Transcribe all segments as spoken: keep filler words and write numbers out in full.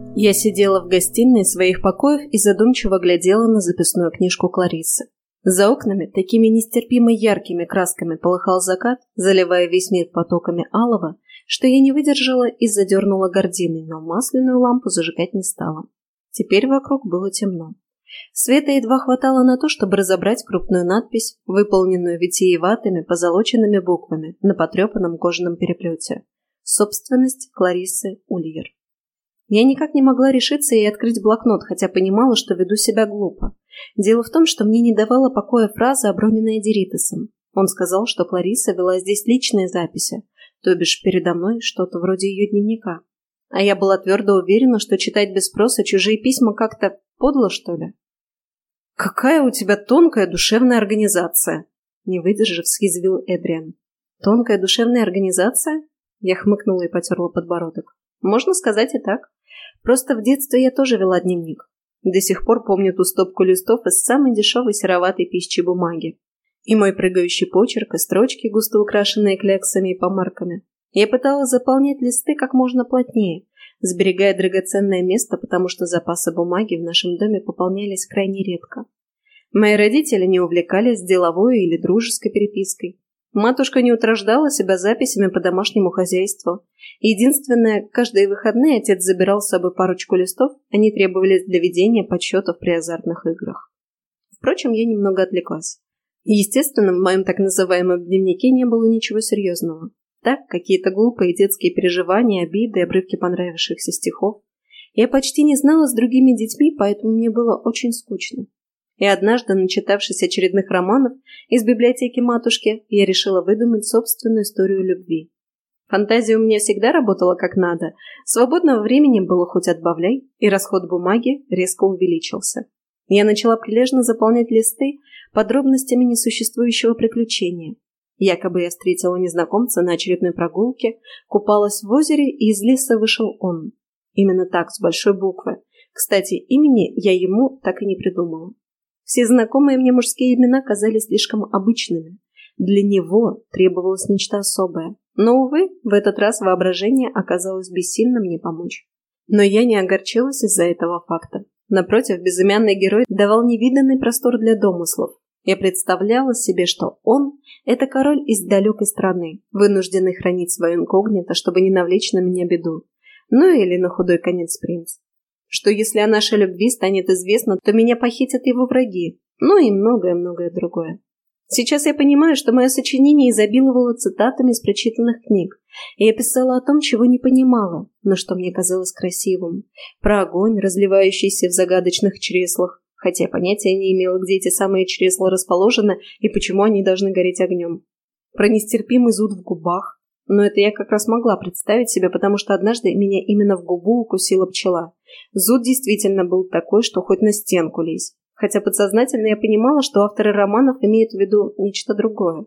Я сидела в гостиной своих покоев и задумчиво глядела на записную книжку Клариссы. За окнами такими нестерпимо яркими красками полыхал закат, заливая весь мир потоками алого, что я не выдержала и задернула гардины, но масляную лампу зажигать не стала. Теперь вокруг было темно. Света едва хватало на то, чтобы разобрать крупную надпись, выполненную витиеватыми позолоченными буквами на потрепанном кожаном переплете. Собственность Клариссы Ульер. Я никак не могла решиться и открыть блокнот, хотя понимала, что веду себя глупо. Дело в том, что мне не давала покоя фраза, оброненная Деритесом. Он сказал, что Кларисса вела здесь личные записи, то бишь передо мной что-то вроде ее дневника. А я была твердо уверена, что читать без спроса чужие письма как-то подло, что ли. «Какая у тебя тонкая душевная организация!» Не выдержав, съязвил Эдриан. «Тонкая душевная организация?» Я хмыкнула и потерла подбородок. «Можно сказать и так. Просто в детстве я тоже вела дневник. До сих пор помню ту стопку листов из самой дешевой сероватой пищи бумаги. И мой прыгающий почерк, и строчки, густо украшенные кляксами и помарками. Я пыталась заполнять листы как можно плотнее, сберегая драгоценное место, потому что запасы бумаги в нашем доме пополнялись крайне редко. Мои родители не увлекались деловой или дружеской перепиской. Матушка не утруждала себя записями по домашнему хозяйству. Единственное, каждые выходные отец забирал с собой парочку листов, они требовались для ведения подсчетов при азартных играх. Впрочем, я немного отвлеклась. Естественно, в моем так называемом дневнике не было ничего серьезного. Так, какие-то глупые детские переживания, обиды, обрывки понравившихся стихов. Я почти не знала с другими детьми, поэтому мне было очень скучно. И однажды, начитавшись очередных романов из библиотеки матушки, я решила выдумать собственную историю любви. Фантазия у меня всегда работала как надо, свободного времени было хоть отбавляй, и расход бумаги резко увеличился. Я начала прилежно заполнять листы подробностями несуществующего приключения. Якобы я встретила незнакомца на очередной прогулке, купалась в озере, и из леса вышел он. Именно так, с большой буквы. Кстати, имени я ему так и не придумала. Все знакомые мне мужские имена казались слишком обычными. Для него требовалось нечто особое. Но, увы, в этот раз воображение оказалось бессильно мне помочь. Но я не огорчилась из-за этого факта. Напротив, безымянный герой давал невиданный простор для домыслов. Я представляла себе, что он – это король из далекой страны, вынужденный хранить свое инкогнито, чтобы не навлечь на меня беду. Ну или на худой конец принц. Что если о нашей любви станет известно, то меня похитят его враги, ну и многое-многое другое. Сейчас я понимаю, что мое сочинение изобиловало цитатами из прочитанных книг. И я писала о том, чего не понимала, но что мне казалось красивым. Про огонь, разливающийся в загадочных чреслах, хотя понятия не имела, где эти самые чресла расположены и почему они должны гореть огнем. Про нестерпимый зуд в губах. Но это я как раз могла представить себе, потому что однажды меня именно в губу укусила пчела. Зуд действительно был такой, что хоть на стенку лезь. Хотя подсознательно я понимала, что авторы романов имеют в виду нечто другое.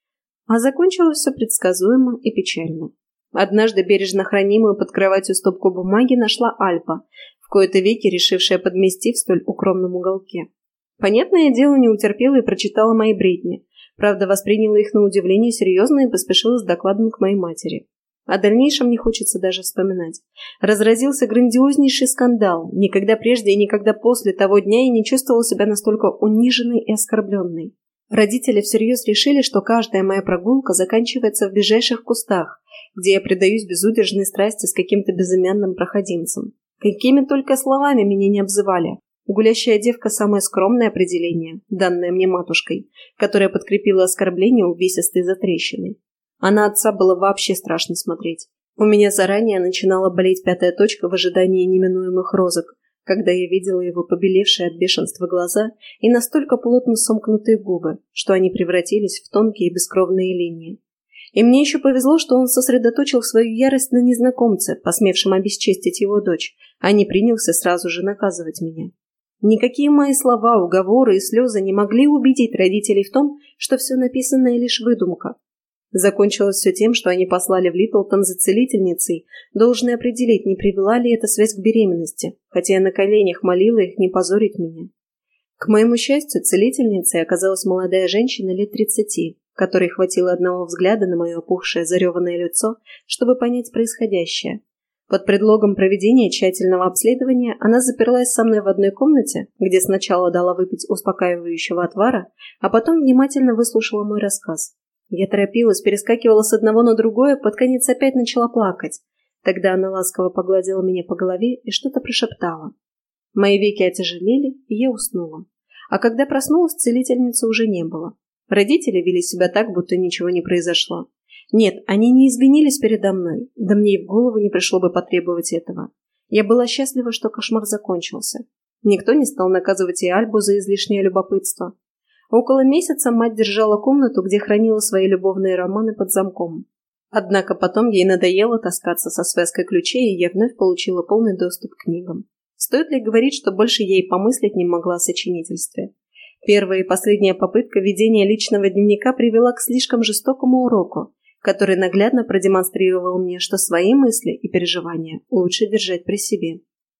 А закончилось все предсказуемо и печально. Однажды бережно хранимую под кроватью стопку бумаги нашла Альпа, в кои-то веки решившая подмести в столь укромном уголке. Понятное дело, не утерпела и прочитала мои бредни. Правда, восприняла их на удивление серьезно и поспешила с докладом к моей матери. О дальнейшем не хочется даже вспоминать. Разразился грандиознейший скандал. Никогда прежде и никогда после того дня я не чувствовала себя настолько униженной и оскорбленной. Родители всерьез решили, что каждая моя прогулка заканчивается в ближайших кустах, где я предаюсь безудержной страсти с каким-то безымянным проходимцем. Какими только словами меня не обзывали. Гулящая девка – самое скромное определение, данное мне матушкой, которая подкрепила оскорбление увесистой затрещиной. А на отца было вообще страшно смотреть. У меня заранее начинала болеть пятая точка в ожидании неминуемых розок, когда я видела его побелевшие от бешенства глаза и настолько плотно сомкнутые губы, что они превратились в тонкие бескровные линии. И мне еще повезло, что он сосредоточил свою ярость на незнакомце, посмевшем обесчестить его дочь, а не принялся сразу же наказывать меня. Никакие мои слова, уговоры и слезы не могли убедить родителей в том, что все написанное лишь выдумка. Закончилось все тем, что они послали в Литлтон за целительницей, должны определить, не привела ли эта связь к беременности, хотя я на коленях молила их не позорить меня. К моему счастью, целительницей оказалась молодая женщина лет тридцати, которой хватило одного взгляда на мое опухшее зареванное лицо, чтобы понять происходящее. Под предлогом проведения тщательного обследования она заперлась со мной в одной комнате, где сначала дала выпить успокаивающего отвара, а потом внимательно выслушала мой рассказ. Я торопилась, перескакивала с одного на другое, под конец опять начала плакать. Тогда она ласково погладила меня по голове и что-то прошептала. Мои веки отяжелели, и я уснула. А когда проснулась, целительницы уже не было. Родители вели себя так, будто ничего не произошло. Нет, они не извинились передо мной, да мне и в голову не пришло бы потребовать этого. Я была счастлива, что кошмар закончился. Никто не стал наказывать и Альбу за излишнее любопытство. Около месяца мать держала комнату, где хранила свои любовные романы под замком. Однако потом ей надоело таскаться со связкой ключей, и я вновь получила полный доступ к книгам. Стоит ли говорить, что больше я и помыслить не могла о сочинительстве? Первая и последняя попытка ведения личного дневника привела к слишком жестокому уроку, который наглядно продемонстрировал мне, что свои мысли и переживания лучше держать при себе.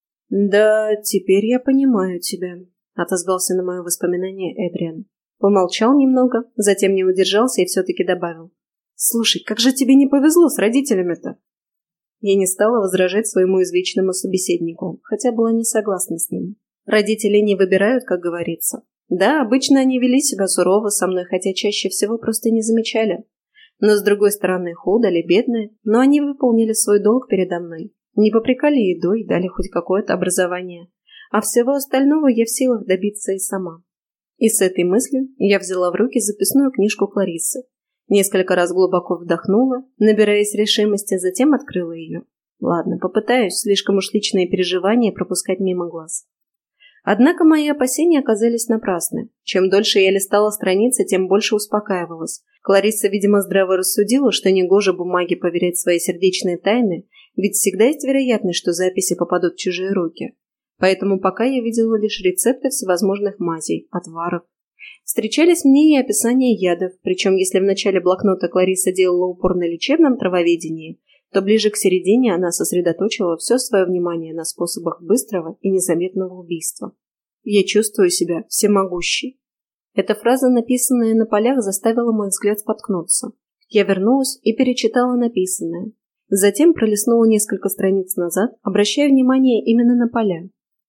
«Да, теперь я понимаю тебя», — отозвался на мое воспоминание Эдриан. Помолчал немного, затем не удержался и все-таки добавил. «Слушай, как же тебе не повезло с родителями-то?» Я не стала возражать своему извечному собеседнику, хотя была не согласна с ним. Родители не выбирают, как говорится. Да, обычно они вели себя сурово со мной, хотя чаще всего просто не замечали. Но, с другой стороны, худо ли, бедные, но они выполнили свой долг передо мной. Не попрекали едой, дали хоть какое-то образование. А всего остального я в силах добиться и сама. И с этой мыслью я взяла в руки записную книжку Клариссы. Несколько раз глубоко вдохнула, набираясь решимости, затем открыла ее. Ладно, попытаюсь, слишком уж личные переживания пропускать мимо глаз. Однако мои опасения оказались напрасны. Чем дольше я листала страницы, тем больше успокаивалась. Кларисса, видимо, здраво рассудила, что негоже бумаге поверять свои сердечные тайны, ведь всегда есть вероятность, что записи попадут в чужие руки. Поэтому пока я видела лишь рецепты всевозможных мазей, отваров. Встречались мне и описания ядов, причем если в начале блокнота Кларисса делала упор на лечебном травоведении, то ближе к середине она сосредоточила все свое внимание на способах быстрого и незаметного убийства. «Я чувствую себя всемогущей». Эта фраза, написанная на полях, заставила мой взгляд споткнуться. Я вернулась и перечитала написанное. Затем пролистнула несколько страниц назад, обращая внимание именно на поля.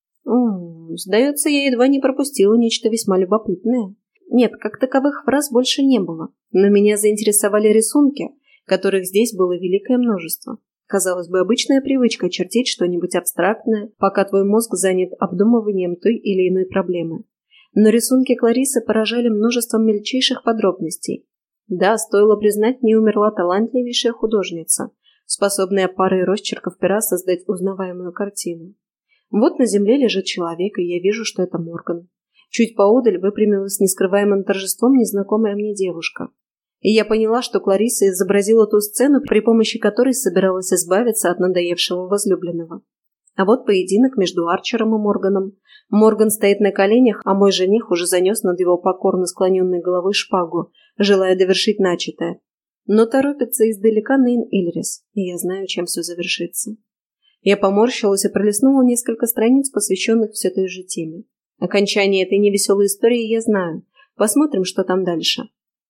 М-м, сдается, я едва не пропустила нечто весьма любопытное. Нет, как таковых фраз больше не было, но меня заинтересовали рисунки, которых здесь было великое множество. Казалось бы, обычная привычка чертить что-нибудь абстрактное, пока твой мозг занят обдумыванием той или иной проблемы. Но рисунки Клариссы поражали множеством мельчайших подробностей. Да, стоило признать, не умерла талантливейшая художница, способная парой росчерков пера создать узнаваемую картину. Вот на земле лежит человек, и я вижу, что это Морган. Чуть поодаль выпрямилась с нескрываемым торжеством незнакомая мне девушка. И я поняла, что Кларисса изобразила ту сцену, при помощи которой собиралась избавиться от надоевшего возлюбленного. А вот поединок между Арчером и Морганом. Морган стоит на коленях, а мой жених уже занес над его покорно склоненной головой шпагу, желая довершить начатое. Но торопится издалека Нейн Ильрис, и я знаю, чем все завершится. Я поморщилась и пролистнула несколько страниц, посвященных все той же теме. Окончание этой невеселой истории я знаю. Посмотрим, что там дальше.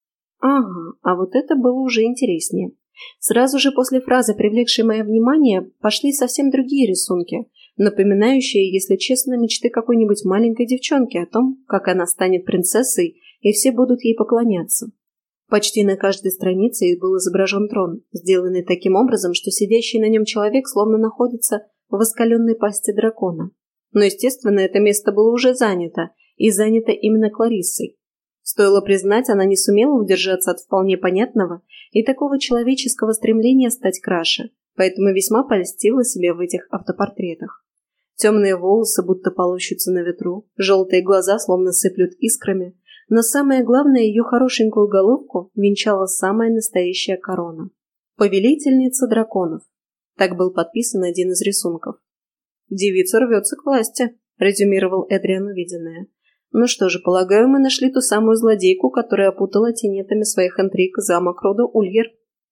Ага, а вот это было уже интереснее. Сразу же после фразы, привлекшей мое внимание, пошли совсем другие рисунки, напоминающие, если честно, мечты какой-нибудь маленькой девчонки о том, как она станет принцессой, и все будут ей поклоняться. Почти на каждой странице был изображен трон, сделанный таким образом, что сидящий на нем человек словно находится в воспаленной пасти дракона. Но, естественно, это место было уже занято, и занято именно Клариссой. Стоило признать, она не сумела удержаться от вполне понятного и такого человеческого стремления стать краше, поэтому весьма польстила себе в этих автопортретах. Темные волосы будто полощутся на ветру, желтые глаза словно сыплют искрами, но самое главное, ее хорошенькую головку венчала самая настоящая корона. «Повелительница драконов». Так был подписан один из рисунков. «Девица рвется к власти», — резюмировал Эдриан увиденное. «Ну что же, полагаю, мы нашли ту самую злодейку, которая опутала тенетами своих интриг замок рода Ульер».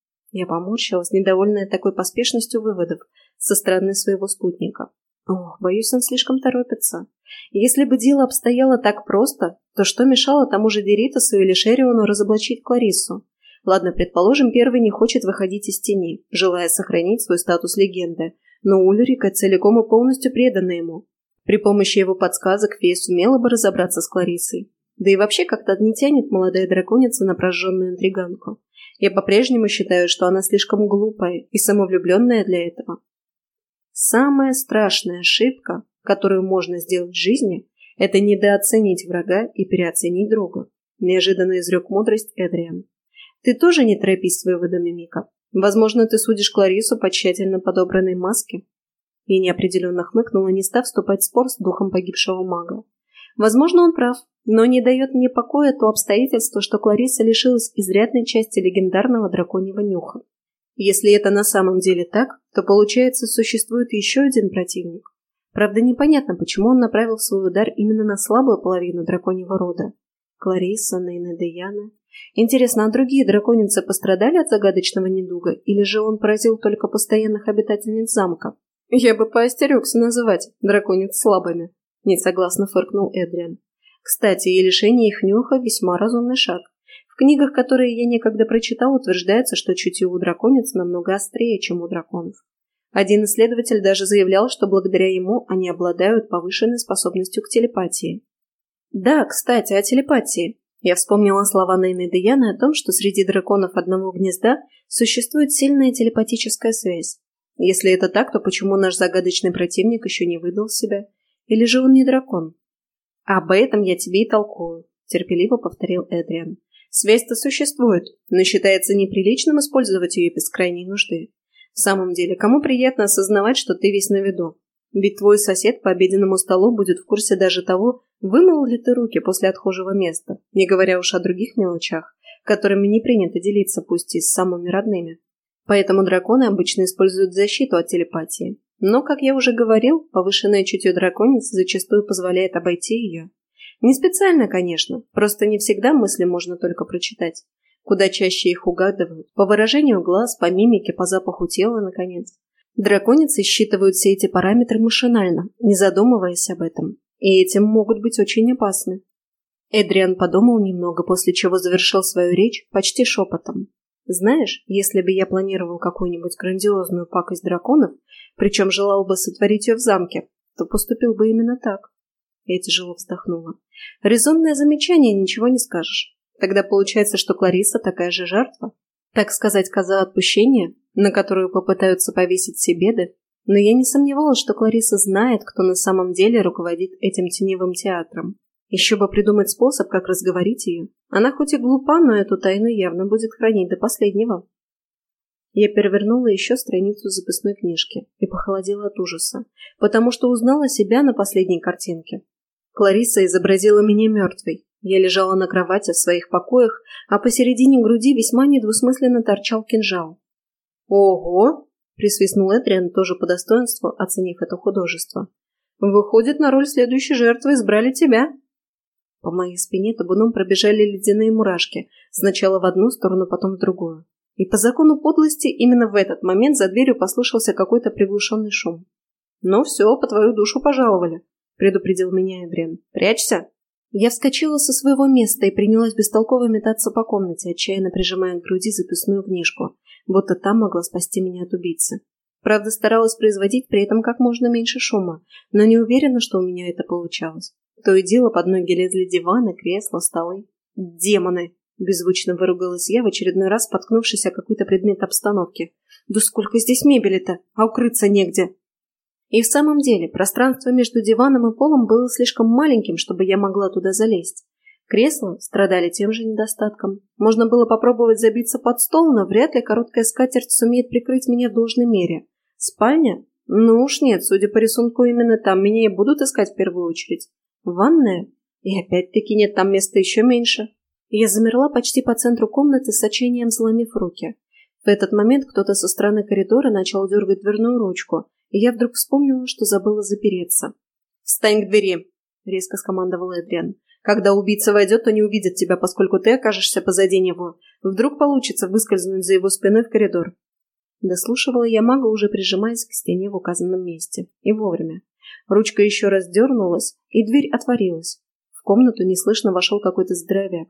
Я поморщилась, недовольная такой поспешностью выводов со стороны своего спутника. Ох, боюсь, он слишком торопится. Если бы дело обстояло так просто, то что мешало тому же Деритасу или Шериону разоблачить Клариссу? Ладно, предположим, первый не хочет выходить из тени, желая сохранить свой статус легенды, но Ульрика целиком и полностью предана ему. При помощи его подсказок фея сумела бы разобраться с Клариссой. Да и вообще как-то не тянет молодая драконица на прожженную интриганку. Я по-прежнему считаю, что она слишком глупая и самовлюбленная для этого. Самая страшная ошибка, которую можно сделать в жизни, это недооценить врага и переоценить друга. Неожиданно изрек мудрость Эдриан. Ты тоже не торопись с выводами, Мика. Возможно, ты судишь Клариссу по тщательно подобранной маске. Я неопределенно хмыкнула, не став вступать в спор с духом погибшего мага. Возможно, он прав, но не дает мне покоя то обстоятельство, что Кларисса лишилась изрядной части легендарного драконьего нюха. Если это на самом деле так, то, получается, существует еще один противник. Правда, непонятно, почему он направил свой удар именно на слабую половину драконьего рода. Кларисса, Нейна, Деяна. Интересно, а другие драконицы пострадали от загадочного недуга, или же он поразил только постоянных обитательниц замка? Я бы поостерегся называть дракониц слабыми. Несогласно фыркнул Эдриан. Кстати, и лишение их нюха весьма разумный шаг. В книгах, которые я некогда прочитал, утверждается, что чутье у дракониц намного острее, чем у драконов. Один исследователь даже заявлял, что благодаря ему они обладают повышенной способностью к телепатии. Да, кстати, о телепатии. Я вспомнила слова Нейны Деяны о том, что среди драконов одного гнезда существует сильная телепатическая связь. Если это так, то почему наш загадочный противник еще не выдал себя? Или же он не дракон? Об этом я тебе и толкую, терпеливо повторил Эдриан. Связь-то существует, но считается неприличным использовать ее без крайней нужды. В самом деле, кому приятно осознавать, что ты весь на виду? Ведь твой сосед по обеденному столу будет в курсе даже того, вымыл ли ты руки после отхожего места, не говоря уж о других мелочах, которыми не принято делиться, пусть и с самыми родными. Поэтому драконы обычно используют защиту от телепатии. Но, как я уже говорил, повышенное чутье дракониц зачастую позволяет обойти ее. Не специально, конечно, просто не всегда мысли можно только прочитать. Куда чаще их угадывают, по выражению глаз, по мимике, по запаху тела, наконец. Драконицы считывают все эти параметры машинально, не задумываясь об этом, и этим могут быть очень опасны. Эдриан подумал немного, после чего завершил свою речь почти шепотом. Знаешь, если бы я планировал какую-нибудь грандиозную пакость драконов, причем желал бы сотворить ее в замке, то поступил бы именно так. Я тяжело вздохнула. Резонное замечание, ничего не скажешь. Тогда получается, что Кларисса такая же жертва. Так сказать, коза отпущения, на которую попытаются повесить все беды. Но я не сомневалась, что Кларисса знает, кто на самом деле руководит этим теневым театром. Еще бы придумать способ, как разговорить ее. Она хоть и глупа, но эту тайну явно будет хранить до последнего. Я перевернула еще страницу записной книжки и похолодела от ужаса, потому что узнала себя на последней картинке. Кларисса изобразила меня мертвой. Я лежала на кровати в своих покоях, а посередине груди весьма недвусмысленно торчал кинжал. «Ого!» – присвистнул Эдриан, тоже по достоинству оценив это художество. «Выходит, на роль следующей жертвы избрали тебя!» По моей спине табуном пробежали ледяные мурашки, сначала в одну сторону, потом в другую. И по закону подлости именно в этот момент за дверью послышался какой-то приглушенный шум. «Ну все, по твою душу пожаловали», – предупредил меня Эдриан. «Прячься!» Я вскочила со своего места и принялась бестолково метаться по комнате, отчаянно прижимая к груди записную книжку, будто там могла спасти меня от убийцы. Правда, старалась производить при этом как можно меньше шума, но не уверена, что у меня это получалось. То и дело под ноги лезли диваны, кресла, столы. «Демоны!» – беззвучно выругалась я, в очередной раз споткнувшись о какой-то предмет обстановки. «Да сколько здесь мебели-то, а укрыться негде!» И в самом деле, пространство между диваном и полом было слишком маленьким, чтобы я могла туда залезть. Кресла страдали тем же недостатком. Можно было попробовать забиться под стол, но вряд ли короткая скатерть сумеет прикрыть меня в должной мере. Спальня? Ну уж нет, судя по рисунку, именно там меня и будут искать в первую очередь. Ванная? И опять-таки нет, там места еще меньше. Я замерла почти по центру комнаты с сочением, заломив руки. В этот момент кто-то со стороны коридора начал дергать дверную ручку, и я вдруг вспомнила, что забыла запереться. «Встань к двери!» — резко скомандовал Эдриан. «Когда убийца войдет, то не увидит тебя, поскольку ты окажешься позади него. Вдруг получится выскользнуть за его спиной в коридор». Дослушивала я мага, уже прижимаясь к стене в указанном месте. И вовремя. Ручка еще раз дернулась, и дверь отворилась. В комнату неслышно вошел какой-то здоровяк.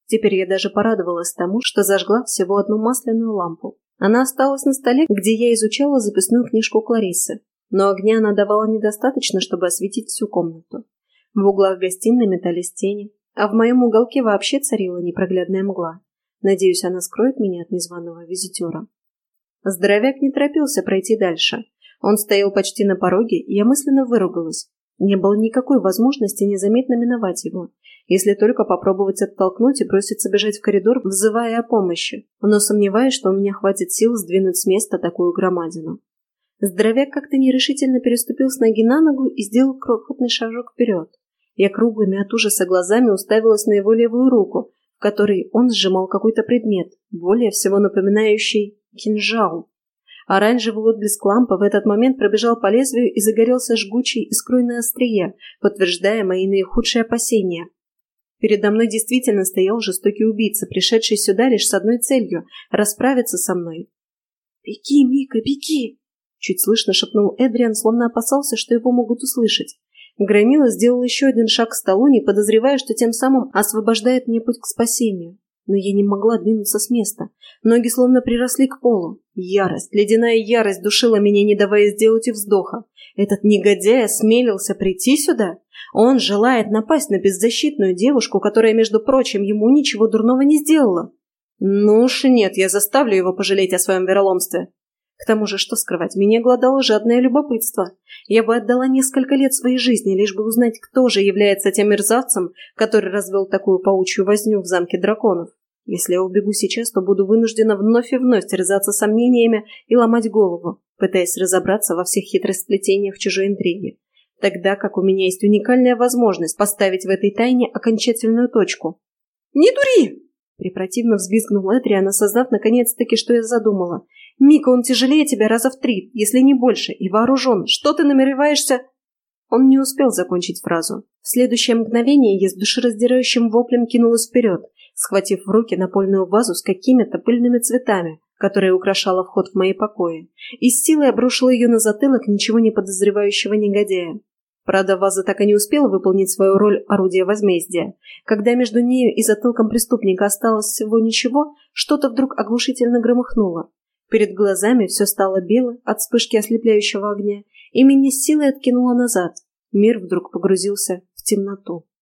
Теперь я даже порадовалась тому, что зажгла всего одну масляную лампу. Она осталась на столе, где я изучала записную книжку Клариссы, но огня она давала недостаточно, чтобы осветить всю комнату. В углах гостиной метались тени, а в моем уголке вообще царила непроглядная мгла. Надеюсь, она скроет меня от незваного визитера. Здоровяк не торопился пройти дальше. Он стоял почти на пороге, и я мысленно выругалась. Не было никакой возможности незаметно миновать его, если только попробовать оттолкнуть и броситься бежать в коридор, взывая о помощи, но сомневаюсь, что у меня хватит сил сдвинуть с места такую громадину. Здоровяк как-то нерешительно переступил с ноги на ногу и сделал крохотный шажок вперед. Я круглыми от ужаса глазами уставилась на его левую руку, в которой он сжимал какой-то предмет, более всего напоминающий кинжал. Оранжевый отблеск лампы в этот момент пробежал по лезвию и загорелся жгучей искрой на острие, подтверждая мои наихудшие опасения. Передо мной действительно стоял жестокий убийца, пришедший сюда лишь с одной целью – расправиться со мной. «Беги, Мика, беги!» – чуть слышно шепнул Эдриан, словно опасался, что его могут услышать. Громила сделал еще один шаг к столу, не подозревая, что тем самым освобождает мне путь к спасению. Но я не могла двинуться с места. Ноги словно приросли к полу. Ярость, ледяная ярость душила меня, не давая сделать и вздоха. Этот негодяй осмелился прийти сюда? Он желает напасть на беззащитную девушку, которая, между прочим, ему ничего дурного не сделала. Ну уж нет, я заставлю его пожалеть о своем вероломстве. К тому же, что скрывать, меня глодало жадное любопытство. Я бы отдала несколько лет своей жизни, лишь бы узнать, кто же является тем мерзавцем, который развел такую паучью возню в замке драконов. Если я убегу сейчас, то буду вынуждена вновь и вновь терзаться сомнениями и ломать голову, пытаясь разобраться во всех хитросплетениях чужой интриги. Тогда как у меня есть уникальная возможность поставить в этой тайне окончательную точку. «Не дури!» – препротивно взвизгнул Эдриан, осознав наконец-таки, что я задумала. «Мика, он тяжелее тебя раза в три, если не больше, и вооружен. Что ты намереваешься?» Он не успел закончить фразу. В следующее мгновение я с душераздирающим воплем кинулась вперед, схватив в руки напольную вазу с какими-то пыльными цветами, которая украшала вход в мои покои, и с силой обрушила ее на затылок ничего не подозревающего негодяя. Правда, ваза так и не успела выполнить свою роль орудия возмездия. Когда между нею и затылком преступника осталось всего ничего, что-то вдруг оглушительно громыхнуло. Перед глазами все стало бело от вспышки ослепляющего огня, и меня с силой откинуло назад. Мир вдруг погрузился в темноту.